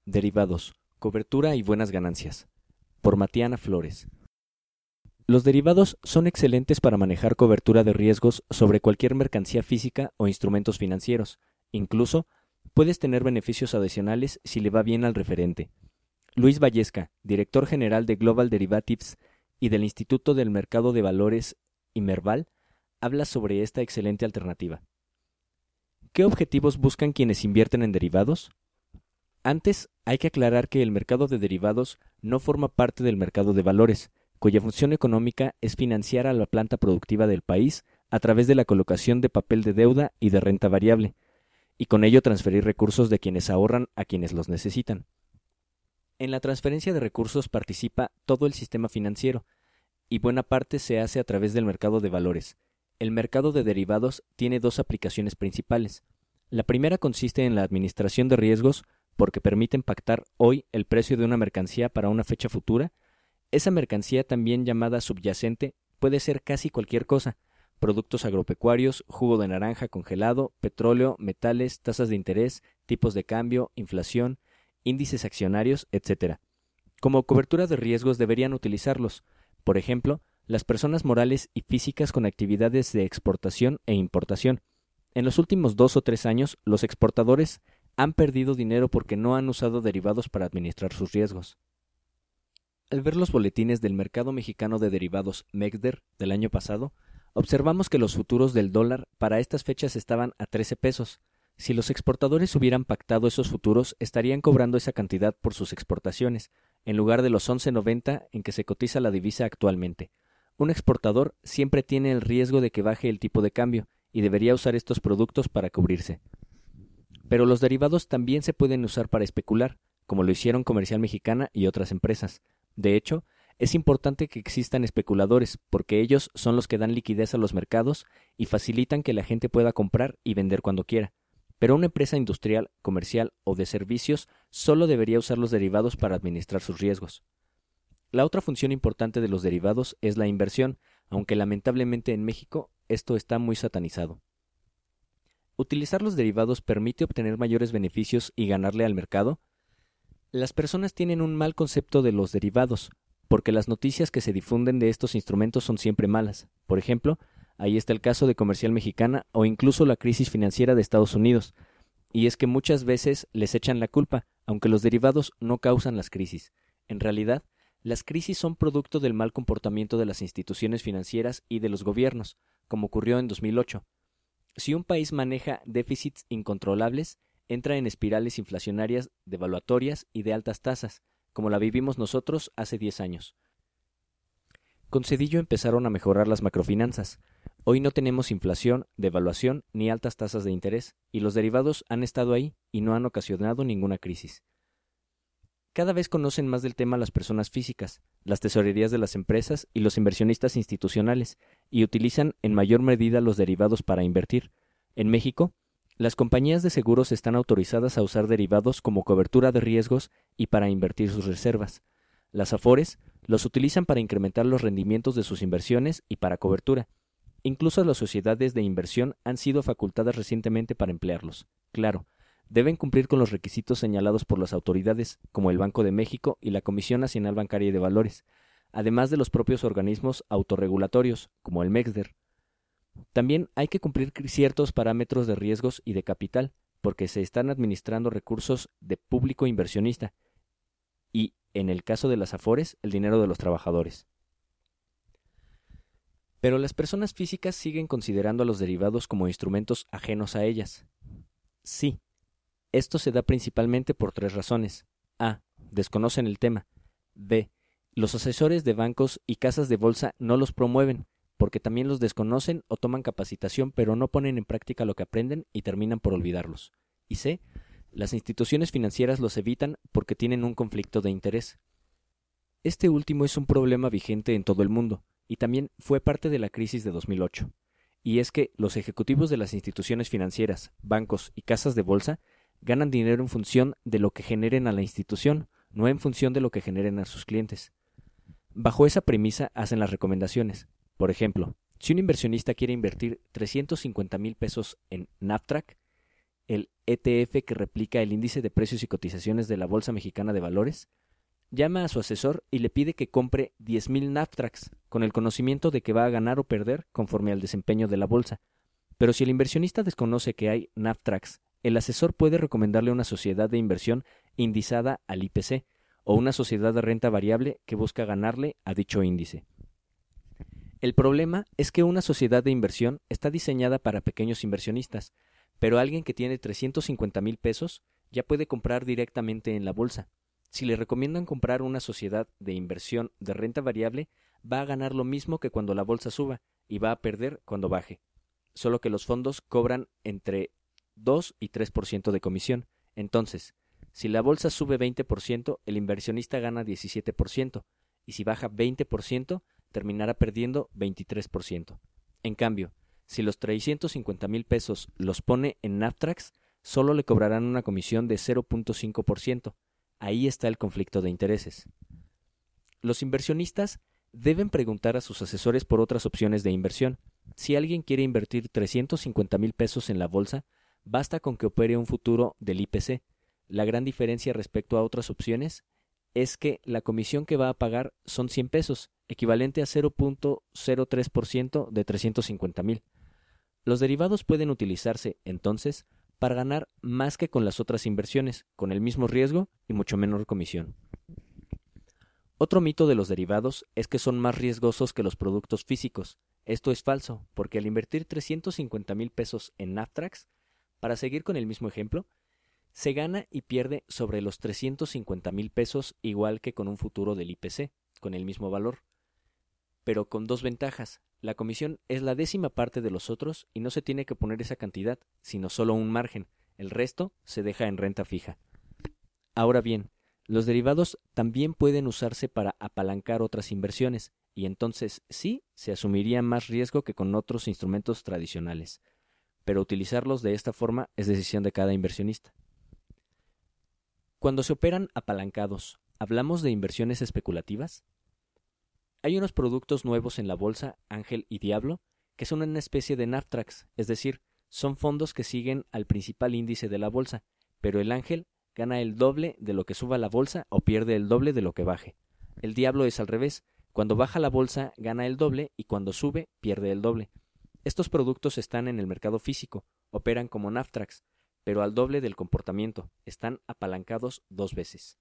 Derivados, cobertura y buenas ganancias. Por Matiana Flores. Los derivados son excelentes para manejar cobertura de riesgos sobre cualquier mercancía física o instrumentos financieros. Incluso, puedes tener beneficios adicionales si le va bien al referente. Luis Vallesca, director general de Global Derivatives y del Instituto del Mercado de Valores Imerval, habla sobre esta excelente alternativa. ¿Qué objetivos buscan quienes invierten en derivados? Antes, hay que aclarar que el mercado de derivados no forma parte del mercado de valores, cuya función económica es financiar a la planta productiva del país a través de la colocación de papel de deuda y de renta variable, y con ello transferir recursos de quienes ahorran a quienes los necesitan. En la transferencia de recursos participa todo el sistema financiero, y buena parte se hace a través del mercado de valores. El mercado de derivados tiene dos aplicaciones principales. La primera consiste en la administración de riesgos porque permiten pactar hoy el precio de una mercancía para una fecha futura. Esa mercancía, también llamada subyacente, puede ser casi cualquier cosa: productos agropecuarios, jugo de naranja congelado, petróleo, metales, tasas de interés, tipos de cambio, inflación, índices accionarios, etc. Como cobertura de riesgos deberían utilizarlos, por ejemplo, las personas morales y físicas con actividades de exportación e importación. En los últimos 2 o 3 años, los exportadores han perdido dinero porque no han usado derivados para administrar sus riesgos. Al ver los boletines del mercado mexicano de derivados MEXDER del año pasado, observamos que los futuros del dólar para estas fechas estaban a 13 pesos. Si los exportadores hubieran pactado esos futuros, estarían cobrando esa cantidad por sus exportaciones, en lugar de los 11.90 en que se cotiza la divisa actualmente. Un exportador siempre tiene el riesgo de que baje el tipo de cambio y debería usar estos productos para cubrirse. Pero los derivados también se pueden usar para especular, como lo hicieron Comercial Mexicana y otras empresas. De hecho, es importante que existan especuladores, porque ellos son los que dan liquidez a los mercados y facilitan que la gente pueda comprar y vender cuando quiera. Pero una empresa industrial, comercial o de servicios solo debería usar los derivados para administrar sus riesgos. La otra función importante de los derivados es la inversión, aunque lamentablemente en México esto está muy satanizado. ¿Utilizar los derivados permite obtener mayores beneficios y ganarle al mercado? Las personas tienen un mal concepto de los derivados, porque las noticias que se difunden de estos instrumentos son siempre malas. Por ejemplo, ahí está el caso de Comercial Mexicana o incluso la crisis financiera de Estados Unidos. Y es que muchas veces les echan la culpa, aunque los derivados no causan las crisis. En realidad, las crisis son producto del mal comportamiento de las instituciones financieras y de los gobiernos, como ocurrió en 2008. Si un país maneja déficits incontrolables, entra en espirales inflacionarias devaluatorias y de altas tasas, como la vivimos nosotros hace 10 años. Con Zedillo empezaron a mejorar las macrofinanzas. Hoy no tenemos inflación, devaluación ni altas tasas de interés, y los derivados han estado ahí y no han ocasionado ninguna crisis. Cada vez conocen más del tema las personas físicas, las tesorerías de las empresas y los inversionistas institucionales, y utilizan en mayor medida los derivados para invertir. En México, las compañías de seguros están autorizadas a usar derivados como cobertura de riesgos y para invertir sus reservas. Las Afores los utilizan para incrementar los rendimientos de sus inversiones y para cobertura. Incluso las sociedades de inversión han sido facultadas recientemente para emplearlos. Claro, deben cumplir con los requisitos señalados por las autoridades, como el Banco de México y la Comisión Nacional Bancaria y de Valores, además de los propios organismos autorregulatorios, como el MEXDER. También hay que cumplir ciertos parámetros de riesgos y de capital, porque se están administrando recursos de público inversionista y, en el caso de las Afores, el dinero de los trabajadores. Pero las personas físicas siguen considerando a los derivados como instrumentos ajenos a ellas. Sí. Esto se da principalmente por 3 razones. A. Desconocen el tema. B. Los asesores de bancos y casas de bolsa no los promueven, porque también los desconocen o toman capacitación pero no ponen en práctica lo que aprenden y terminan por olvidarlos. Y C. Las instituciones financieras los evitan porque tienen un conflicto de interés. Este último es un problema vigente en todo el mundo, y también fue parte de la crisis de 2008. Y es que los ejecutivos de las instituciones financieras, bancos y casas de bolsa ganan dinero en función de lo que generen a la institución, no en función de lo que generen a sus clientes. Bajo esa premisa hacen las recomendaciones. Por ejemplo, si un inversionista quiere invertir 350,000 pesos en Navtrack el ETF que replica el índice de precios y cotizaciones de la Bolsa Mexicana de Valores, llama a su asesor y le pide que compre 10,000 Naftrax, con el conocimiento de que va a ganar o perder conforme al desempeño de la bolsa. Pero si el inversionista desconoce que hay Naftrax, el asesor puede recomendarle una sociedad de inversión indizada al IPC o una sociedad de renta variable que busca ganarle a dicho índice. El problema es que una sociedad de inversión está diseñada para pequeños inversionistas, pero alguien que tiene 350,000 pesos ya puede comprar directamente en la bolsa. Si le recomiendan comprar una sociedad de inversión de renta variable, va a ganar lo mismo que cuando la bolsa suba y va a perder cuando baje. Solo que los fondos cobran entre 2 y 3% de comisión. Entonces, si la bolsa sube 20%, el inversionista gana 17%, y si baja 20%, terminará perdiendo 23%. En cambio, si los 350,000 pesos los pone en Naftrax, solo le cobrarán una comisión de 0.5%. Ahí está el conflicto de intereses. Los inversionistas deben preguntar a sus asesores por otras opciones de inversión. Si alguien quiere invertir 350,000 pesos en la bolsa, basta con que opere un futuro del IPC. La gran diferencia respecto a otras opciones es que la comisión que va a pagar son 100 pesos, equivalente a 0.03% de 350,000. Los derivados pueden utilizarse, entonces, para ganar más que con las otras inversiones, con el mismo riesgo y mucho menor comisión. Otro mito de los derivados es que son más riesgosos que los productos físicos. Esto es falso, porque al invertir 350,000 pesos en Naftrax, para seguir con el mismo ejemplo, se gana y pierde sobre los 350,000 pesos igual que con un futuro del IPC, con el mismo valor. Pero con dos ventajas. La comisión es la 10ª parte de los otros y no se tiene que poner esa cantidad, sino solo un margen. El resto se deja en renta fija. Ahora bien, los derivados también pueden usarse para apalancar otras inversiones, y entonces sí se asumiría más riesgo que con otros instrumentos tradicionales. Pero utilizarlos de esta forma es decisión de cada inversionista. Cuando se operan apalancados, ¿hablamos de inversiones especulativas? Hay unos productos nuevos en la bolsa, Ángel y Diablo, que son una especie de Naftrax, es decir, son fondos que siguen al principal índice de la bolsa, pero el Ángel gana el doble de lo que suba la bolsa o pierde el doble de lo que baje. El Diablo es al revés, cuando baja la bolsa gana el doble y cuando sube pierde el doble. Estos productos están en el mercado físico, operan como Naftrax, pero al doble del comportamiento, están apalancados 2 veces.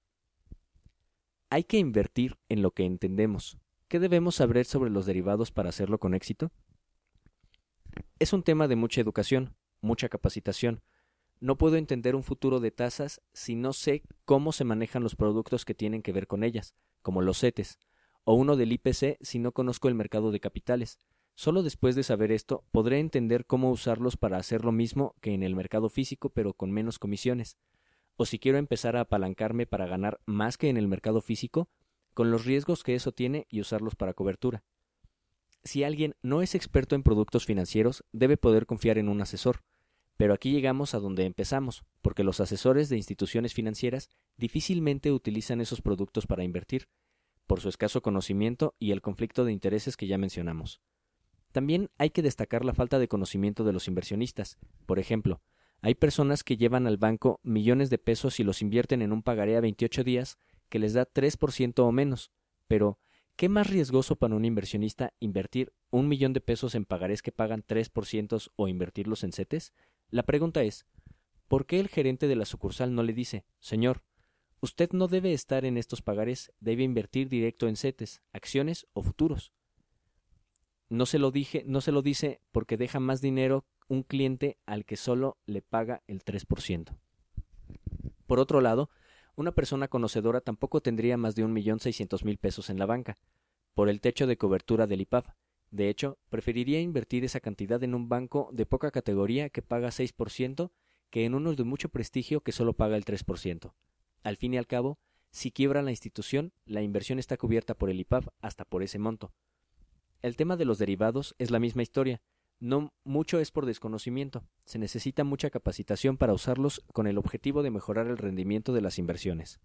Hay que invertir en lo que entendemos. ¿Qué debemos saber sobre los derivados para hacerlo con éxito? Es un tema de mucha educación, mucha capacitación. No puedo entender un futuro de tasas si no sé cómo se manejan los productos que tienen que ver con ellas, como los CETES, o uno del IPC si no conozco el mercado de capitales. Solo después de saber esto podré entender cómo usarlos para hacer lo mismo que en el mercado físico pero con menos comisiones. O si quiero empezar a apalancarme para ganar más que en el mercado físico, con los riesgos que eso tiene y usarlos para cobertura. Si alguien no es experto en productos financieros, debe poder confiar en un asesor. Pero aquí llegamos a donde empezamos, porque los asesores de instituciones financieras difícilmente utilizan esos productos para invertir, por su escaso conocimiento y el conflicto de intereses que ya mencionamos. También hay que destacar la falta de conocimiento de los inversionistas. Por ejemplo, hay personas que llevan al banco millones de pesos y los invierten en un pagaré a 28 días que les da 3% o menos. Pero, ¿qué más riesgoso para un inversionista invertir 1,000,000 de pesos en pagarés que pagan 3% o invertirlos en CETES? La pregunta es, ¿por qué el gerente de la sucursal no le dice, señor, usted no debe estar en estos pagarés, debe invertir directo en CETES, acciones o futuros? No se lo dice porque deja más dinero un cliente al que solo le paga el 3%. Por otro lado, una persona conocedora tampoco tendría más de 1,600,000 pesos en la banca, por el techo de cobertura del IPAB. De hecho, preferiría invertir esa cantidad en un banco de poca categoría que paga 6% que en uno de mucho prestigio que solo paga el 3%. Al fin y al cabo, si quiebra la institución, la inversión está cubierta por el IPAB hasta por ese monto. El tema de los derivados es la misma historia. No mucho es por desconocimiento, se necesita mucha capacitación para usarlos con el objetivo de mejorar el rendimiento de las inversiones.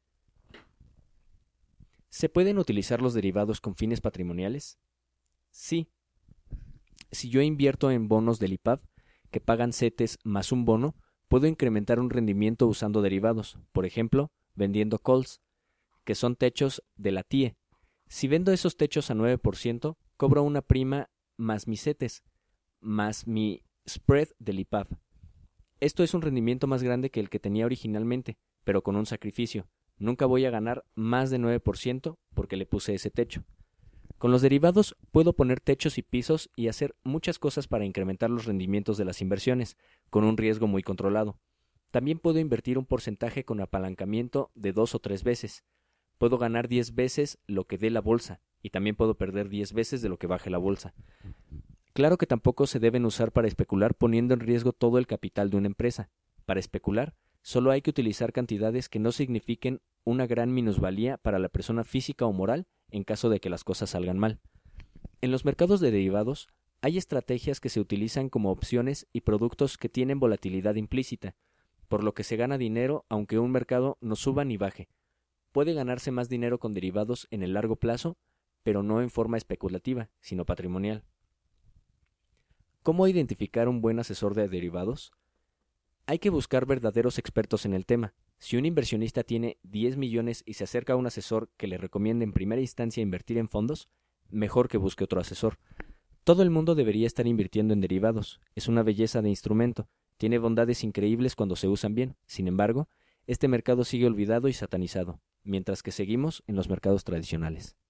¿Se pueden utilizar los derivados con fines patrimoniales? Sí. Si yo invierto en bonos del IPAB, que pagan CETES más un bono, Puedo incrementar un rendimiento usando derivados, por ejemplo, vendiendo calls, que son techos de la TIE. Si vendo esos techos a 9%, cobro una prima más mis CETES, más mi spread del IPAV. Esto es un rendimiento más grande que el que tenía originalmente, pero con un sacrificio. Nunca voy a ganar más de 9% porque le puse ese techo. Con los derivados puedo poner techos y pisos y hacer muchas cosas para incrementar los rendimientos de las inversiones, con un riesgo muy controlado. También puedo invertir un porcentaje con apalancamiento de 2 o 3 veces. Puedo ganar 10 veces lo que dé la bolsa, y también puedo perder 10 veces de lo que baje la bolsa. Claro que tampoco se deben usar para especular poniendo en riesgo todo el capital de una empresa. Para especular, solo hay que utilizar cantidades que no signifiquen una gran minusvalía para la persona física o moral en caso de que las cosas salgan mal. En los mercados de derivados, hay estrategias que se utilizan como opciones y productos que tienen volatilidad implícita, por lo que se gana dinero aunque un mercado no suba ni baje. Puede ganarse más dinero con derivados en el largo plazo, pero no en forma especulativa, sino patrimonial. ¿Cómo identificar un buen asesor de derivados? Hay que buscar verdaderos expertos en el tema. Si un inversionista tiene 10 millones y se acerca a un asesor que le recomiende en primera instancia invertir en fondos, mejor que busque otro asesor. Todo el mundo debería estar invirtiendo en derivados. Es una belleza de instrumento. Tiene bondades increíbles cuando se usan bien. Sin embargo, este mercado sigue olvidado y satanizado, mientras que seguimos en los mercados tradicionales.